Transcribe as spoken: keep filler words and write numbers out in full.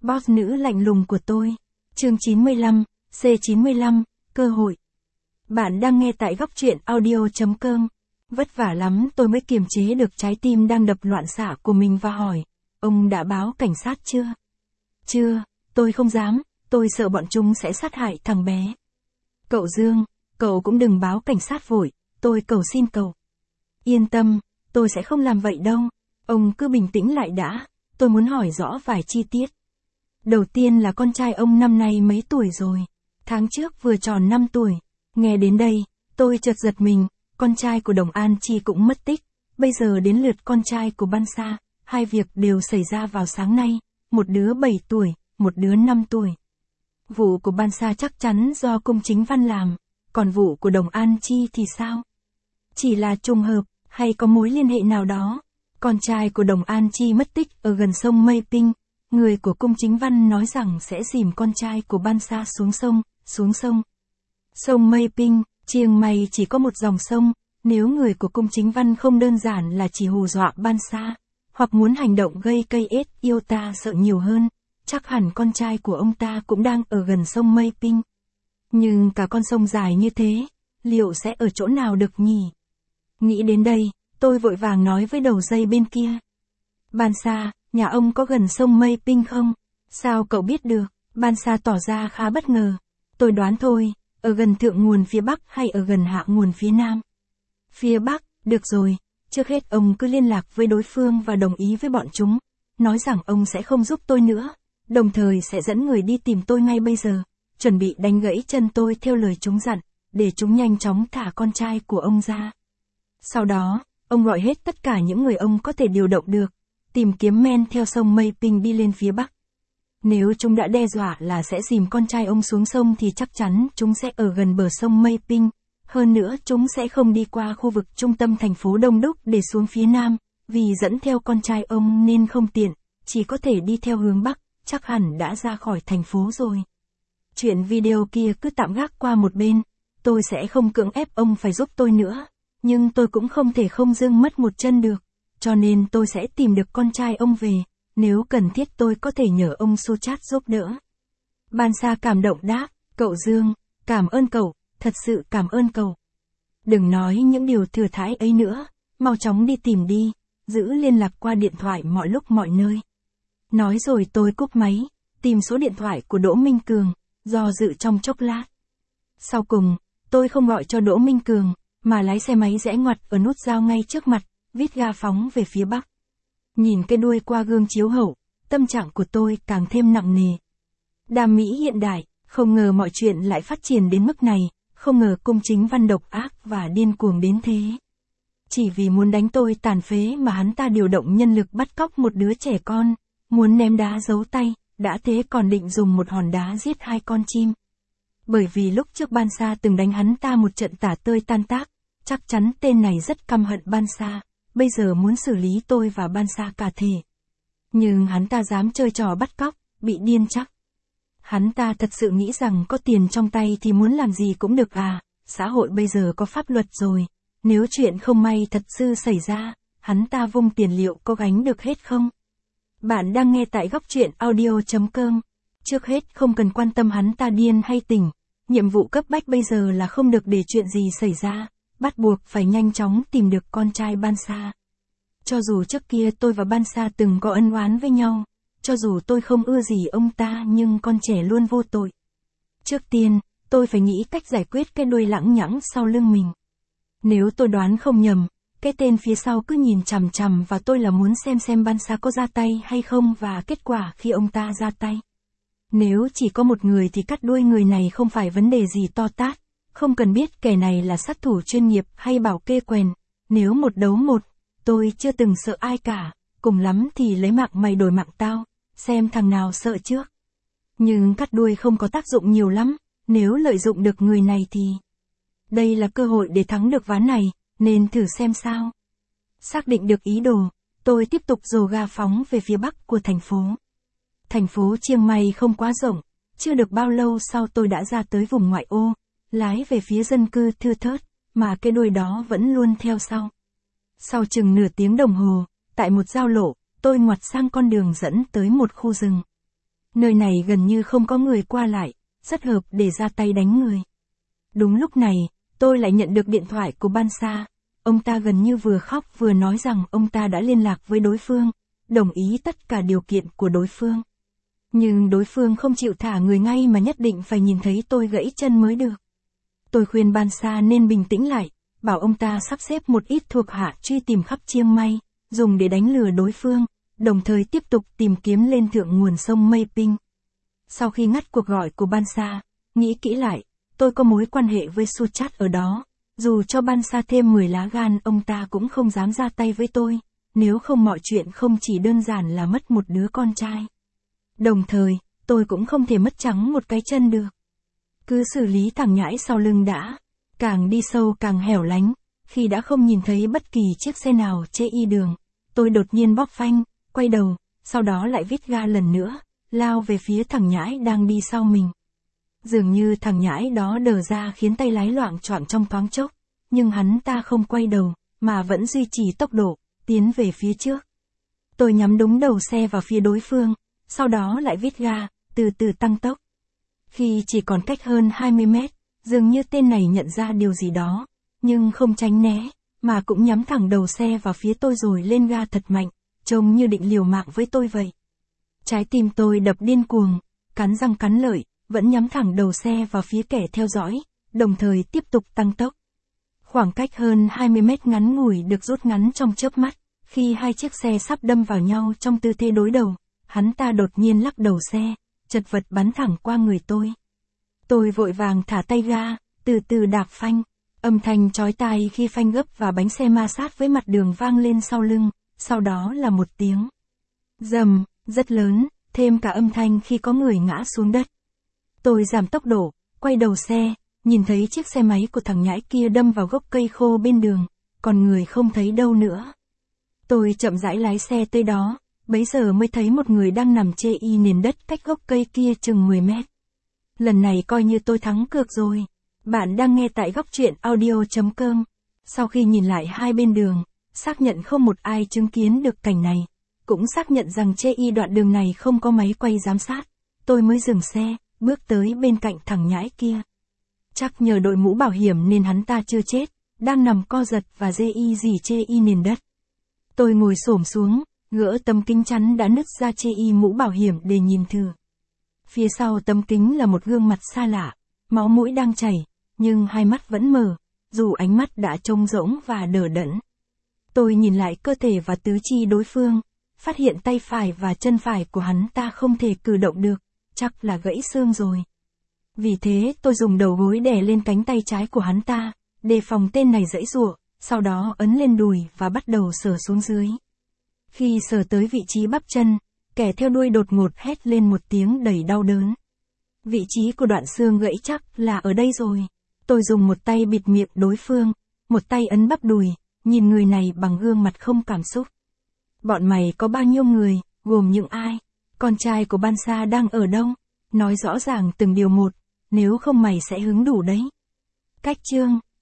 Boss nữ lạnh lùng của tôi. Chương chín mươi lăm, C chín mươi lăm, cơ hội. Bạn đang nghe tại góc truyện audio chấm com. Vất vả lắm tôi mới kiềm chế được trái tim đang đập loạn xạ của mình và hỏi, ông đã báo cảnh sát chưa? Chưa, tôi không dám, tôi sợ bọn chúng sẽ sát hại thằng bé. Cậu Dương, cậu cũng đừng báo cảnh sát vội, tôi cầu xin cậu. Yên tâm, tôi sẽ không làm vậy đâu, ông cứ bình tĩnh lại đã, tôi muốn hỏi rõ vài chi tiết. Đầu tiên là con trai ông năm nay mấy tuổi rồi? Tháng trước vừa tròn năm tuổi. Nghe đến đây, tôi chợt giật mình, con trai của Đồng An Chi cũng mất tích, bây giờ đến lượt con trai của Ban Sa, hai việc đều xảy ra vào sáng nay, một đứa bảy tuổi, một đứa năm tuổi. Vụ của Ban Sa chắc chắn do Cung Chính Văn làm, còn vụ của Đồng An Chi thì sao? Chỉ là trùng hợp, hay có mối liên hệ nào đó? Con trai của Đồng An Chi mất tích ở gần sông Mây Pinh, người của Cung Chính Văn nói rằng sẽ dìm con trai của Ban Sa xuống sông, xuống sông. Sông Mây Pinh, Chiang Mai chỉ có một dòng sông, nếu người của Cung Chính Văn không đơn giản là chỉ hù dọa Ban Sa, hoặc muốn hành động gây cây ết yêu ta sợ nhiều hơn, chắc hẳn con trai của ông ta cũng đang ở gần sông Mây Pinh. Nhưng cả con sông dài như thế, liệu sẽ ở chỗ nào được nhỉ? Nghĩ đến đây, tôi vội vàng nói với đầu dây bên kia. Ban Sa, nhà ông có gần sông Mây Pinh không? Sao cậu biết được? Ban Sa tỏ ra khá bất ngờ. Tôi đoán thôi, ở gần thượng nguồn phía Bắc hay ở gần hạ nguồn phía Nam? Phía Bắc, được rồi, trước hết ông cứ liên lạc với đối phương và đồng ý với bọn chúng, nói rằng ông sẽ không giúp tôi nữa, đồng thời sẽ dẫn người đi tìm tôi ngay bây giờ, chuẩn bị đánh gãy chân tôi theo lời chúng dặn, để chúng nhanh chóng thả con trai của ông ra. Sau đó, ông gọi hết tất cả những người ông có thể điều động được, tìm kiếm men theo sông Mây Pinh đi lên phía Bắc. Nếu chúng đã đe dọa là sẽ dìm con trai ông xuống sông thì chắc chắn chúng sẽ ở gần bờ sông Mây Pinh, hơn nữa chúng sẽ không đi qua khu vực trung tâm thành phố đông đúc để xuống phía Nam, vì dẫn theo con trai ông nên không tiện, chỉ có thể đi theo hướng Bắc, chắc hẳn đã ra khỏi thành phố rồi. Chuyện video kia cứ tạm gác qua một bên, tôi sẽ không cưỡng ép ông phải giúp tôi nữa, nhưng tôi cũng không thể không dưng mất một chân được, cho nên tôi sẽ tìm được con trai ông về, nếu cần thiết tôi có thể nhờ ông Suchat giúp đỡ. Ban Sa cảm động đáp, cậu Dương, cảm ơn cậu, thật sự cảm ơn cậu. Đừng nói những điều thừa thãi ấy nữa, mau chóng đi tìm đi, giữ liên lạc qua điện thoại mọi lúc mọi nơi. Nói rồi tôi cúp máy, tìm số điện thoại của Đỗ Minh Cường, do dự trong chốc lát. Sau cùng, tôi không gọi cho Đỗ Minh Cường, mà lái xe máy rẽ ngoặt ở nút giao ngay trước mặt, vít ga phóng về phía Bắc. Nhìn cái đuôi qua gương chiếu hậu, tâm trạng của tôi càng thêm nặng nề. Đam mỹ hiện đại, không ngờ mọi chuyện lại phát triển đến mức này, không ngờ Cung Chính Văn độc ác và điên cuồng đến thế. Chỉ vì muốn đánh tôi tàn phế mà hắn ta điều động nhân lực bắt cóc một đứa trẻ con, muốn ném đá giấu tay, đã thế còn định dùng một hòn đá giết hai con chim. Bởi vì lúc trước Ban Sa từng đánh hắn ta một trận tả tơi tan tác, chắc chắn tên này rất căm hận Ban Sa, bây giờ muốn xử lý tôi và Ban Sa cả thể. Nhưng hắn ta dám chơi trò bắt cóc, bị điên chắc. Hắn ta thật sự nghĩ rằng có tiền trong tay thì muốn làm gì cũng được à, xã hội bây giờ có pháp luật rồi, nếu chuyện không may thật sự xảy ra, hắn ta vung tiền liệu có gánh được hết không? Bạn đang nghe tại góc truyện audio chấm com. Trước hết không cần quan tâm hắn ta điên hay tỉnh, nhiệm vụ cấp bách bây giờ là không được để chuyện gì xảy ra, bắt buộc phải nhanh chóng tìm được con trai Ban Sa. Cho dù trước kia tôi và Ban Sa từng có ân oán với nhau, cho dù tôi không ưa gì ông ta nhưng con trẻ luôn vô tội. Trước tiên, tôi phải nghĩ cách giải quyết cái đuôi lẳng nhẳng sau lưng mình. Nếu tôi đoán không nhầm, cái tên phía sau cứ nhìn chằm chằm vào tôi là muốn xem xem Ban Sa có ra tay hay không và kết quả khi ông ta ra tay. Nếu chỉ có một người thì cắt đuôi người này không phải vấn đề gì to tát, không cần biết kẻ này là sát thủ chuyên nghiệp hay bảo kê quèn, nếu một đấu một, tôi chưa từng sợ ai cả, cùng lắm thì lấy mạng mày đổi mạng tao, xem thằng nào sợ trước. Nhưng cắt đuôi không có tác dụng nhiều lắm, nếu lợi dụng được người này thì... Đây là cơ hội để thắng được ván này, nên thử xem sao. Xác định được ý đồ, tôi tiếp tục dồ ga phóng về phía Bắc của thành phố. Thành phố Chiang Mai không quá rộng, chưa được bao lâu sau tôi đã ra tới vùng ngoại ô, lái về phía dân cư thưa thớt, mà cái đuôi đó vẫn luôn theo sau. Sau chừng nửa tiếng đồng hồ, tại một giao lộ, tôi ngoặt sang con đường dẫn tới một khu rừng. Nơi này gần như không có người qua lại, rất hợp để ra tay đánh người. Đúng lúc này, tôi lại nhận được điện thoại của Ban Sa. Ông ta gần như vừa khóc vừa nói rằng ông ta đã liên lạc với đối phương, đồng ý tất cả điều kiện của đối phương. Nhưng đối phương không chịu thả người ngay mà nhất định phải nhìn thấy tôi gãy chân mới được. Tôi khuyên Ban Sa nên bình tĩnh lại, bảo ông ta sắp xếp một ít thuộc hạ truy tìm khắp Chiang Mai, dùng để đánh lừa đối phương, đồng thời tiếp tục tìm kiếm lên thượng nguồn sông Mây Ping. Sau khi ngắt cuộc gọi của Ban Sa, nghĩ kỹ lại, tôi có mối quan hệ với Suchat ở đó, dù cho Ban Sa thêm mười lá gan ông ta cũng không dám ra tay với tôi, nếu không mọi chuyện không chỉ đơn giản là mất một đứa con trai. Đồng thời, tôi cũng không thể mất trắng một cái chân được. Cứ xử lý thằng nhãi sau lưng đã, càng đi sâu càng hẻo lánh, khi đã không nhìn thấy bất kỳ chiếc xe nào chê y đường, tôi đột nhiên bóp phanh, quay đầu, sau đó lại vít ga lần nữa, lao về phía thằng nhãi đang đi sau mình. Dường như thằng nhãi đó đờ ra khiến tay lái loạng choạng trong thoáng chốc, nhưng hắn ta không quay đầu, mà vẫn duy trì tốc độ, tiến về phía trước. Tôi nhắm đúng đầu xe vào phía đối phương, sau đó lại vít ga, từ từ tăng tốc. Khi chỉ còn cách hơn hai mươi mét, dường như tên này nhận ra điều gì đó, nhưng không tránh né, mà cũng nhắm thẳng đầu xe vào phía tôi rồi lên ga thật mạnh, trông như định liều mạng với tôi vậy. Trái tim tôi đập điên cuồng, cắn răng cắn lợi, vẫn nhắm thẳng đầu xe vào phía kẻ theo dõi, đồng thời tiếp tục tăng tốc. Khoảng cách hơn hai mươi mét ngắn ngủi được rút ngắn trong chớp mắt, khi hai chiếc xe sắp đâm vào nhau trong tư thế đối đầu, hắn ta đột nhiên lắc đầu xe, chật vật bắn thẳng qua người tôi. Tôi vội vàng thả tay ga, từ từ đạp phanh, âm thanh chói tai khi phanh gấp và bánh xe ma sát với mặt đường vang lên sau lưng, sau đó là một tiếng rầm, rất lớn, thêm cả âm thanh khi có người ngã xuống đất. Tôi giảm tốc độ, quay đầu xe, nhìn thấy chiếc xe máy của thằng nhãi kia đâm vào gốc cây khô bên đường, còn người không thấy đâu nữa. Tôi chậm rãi lái xe tới đó, bấy giờ mới thấy một người đang nằm chê y nền đất cách gốc cây kia chừng mười mét. Lần này coi như tôi thắng cược rồi. Bạn đang nghe tại góc truyện audio chấm com. Sau khi nhìn lại hai bên đường, xác nhận không một ai chứng kiến được cảnh này, cũng xác nhận rằng chê y đoạn đường này không có máy quay giám sát, tôi mới dừng xe, bước tới bên cạnh thằng nhãi kia. Chắc nhờ đội mũ bảo hiểm nên hắn ta chưa chết, đang nằm co giật và dê y gì chê y nền đất. Tôi ngồi xổm xuống, gỡ tấm kính chắn đã nứt ra chê y mũ bảo hiểm để nhìn thử. Phía sau tấm kính là một gương mặt xa lạ, máu mũi đang chảy, nhưng hai mắt vẫn mờ, dù ánh mắt đã trông rỗng và đờ đẫn. Tôi nhìn lại cơ thể và tứ chi đối phương, phát hiện tay phải và chân phải của hắn ta không thể cử động được, chắc là gãy xương rồi. Vì thế tôi dùng đầu gối đè lên cánh tay trái của hắn ta, đề phòng tên này giãy giụa, sau đó ấn lên đùi và bắt đầu sờ xuống dưới. Khi sờ tới vị trí bắp chân, kẻ theo đuôi đột ngột hét lên một tiếng đầy đau đớn. Vị trí của đoạn xương gãy chắc là ở đây rồi. Tôi dùng một tay bịt miệng đối phương, một tay ấn bắp đùi, nhìn người này bằng gương mặt không cảm xúc. Bọn mày có bao nhiêu người, gồm những ai? Con trai của Ban Sa đang ở đâu? Nói rõ ràng từng điều một, nếu không mày sẽ hứng đủ đấy. Cách chương